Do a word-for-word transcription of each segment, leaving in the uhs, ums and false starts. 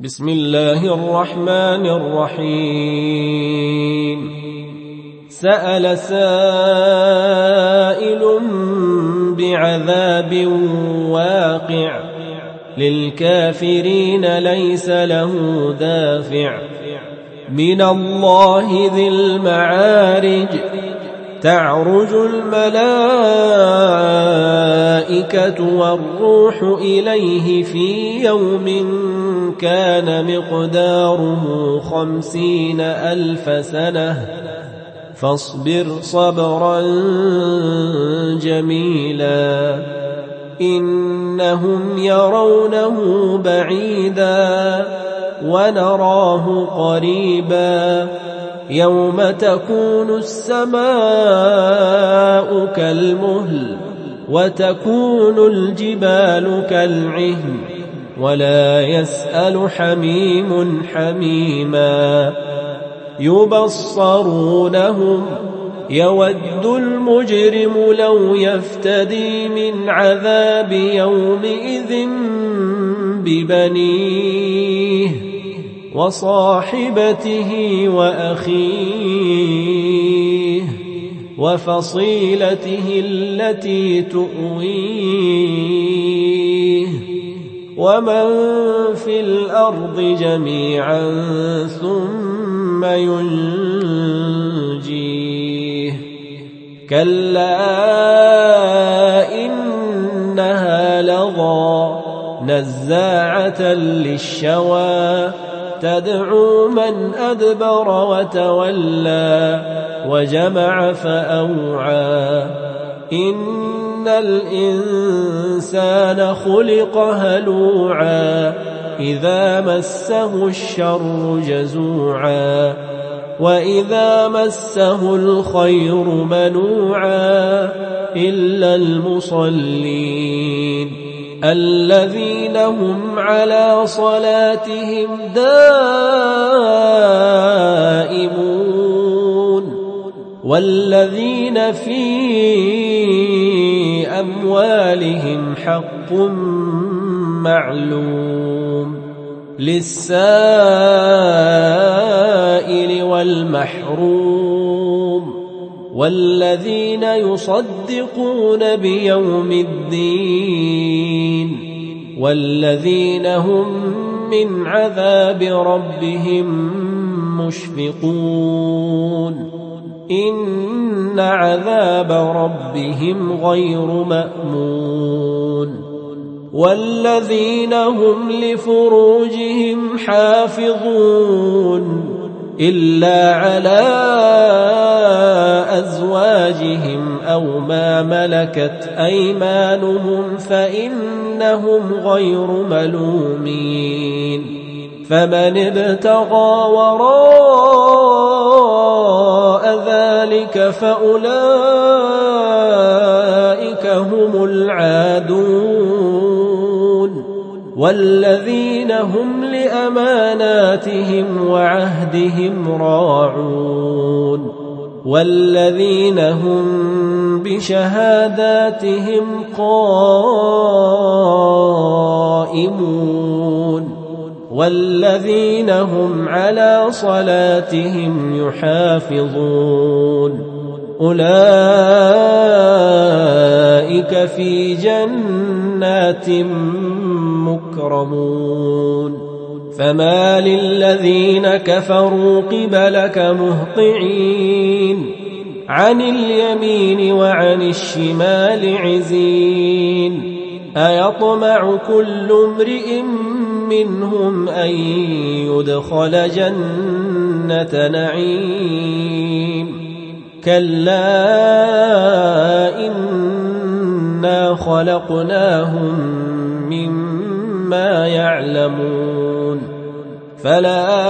بسم الله الرحمن الرحيم. سأل سائل بعذاب واقع للكافرين ليس له دافع من الله ذي المعارج تعرج الملائكة والروح إليه في يوم كان مقداره خمسين ألف سنة فاصبر صبرا جميلا إنهم يرونه بعيدا ونراه قريبا يوم تكون السماء كالمهل وتكون الجبال كالعهن ولا يسأل حميم حميما يبصرونهم يود المجرم لو يفتدي من عذاب يومئذ ببنيه وصاحبته وأخيه وفصيلته التي تؤويه ومن في الأرض جميعا ثم ينجيه كلا إنها لظى نزاعة للشوى تدعو من أدبر وتولى وجمع فأوعى إن الإنسان خلق هلوعا إذا مسه الشر جزوعا وإذا مسه الخير منوعا إلا المصلين الذين هم على صلاتهم دائمون والذين في أموالهم حق معلوم للسائل والمحروم والذين يصدقون بيوم الدين والذين هم من عذاب ربهم مشفقون إن عذاب ربهم غير مأمون والذين هم لفروجهم حافظون إلا على أزواجهم أو ما ملكت أيمانهم فإنهم غير ملومين فمن ابتغى وراء ذلك فأولئك هم العادون والذين هم لأماناتهم وعهدهم راعون والذين هم بشهاداتهم قائمون والذين هم على صلاتهم يحافظون أولئك في جنات مكرمون فما للذين كفروا قبلك مهطعين عن اليمين وعن الشمال عزين أيطمع كل امرئ منهم أن يدخل جنة نعيم كلا إنا خلقناهم مما يعلمون فلا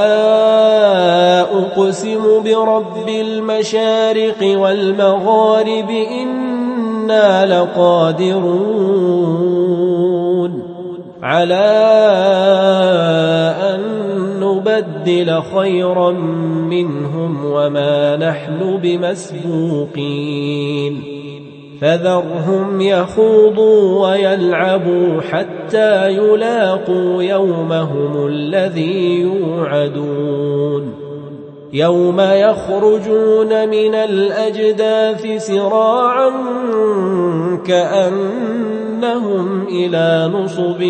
أقسم برب المشارق والمغارب إنا لقادرون على أن نبدل خيرا منهم وما نحن بمسبوقين فذرهم يخوضوا ويلعبوا حتى يلاقوا يومهم الذي يوعدون يوم يخرجون من الأجداث سراعا كأنهم إلى نصب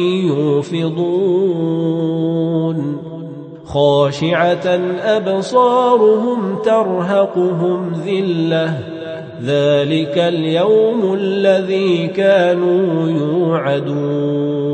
يوفضون خاشعة أبصارهم ترهقهم ذلة ذلك اليوم الذي كانوا يوعدون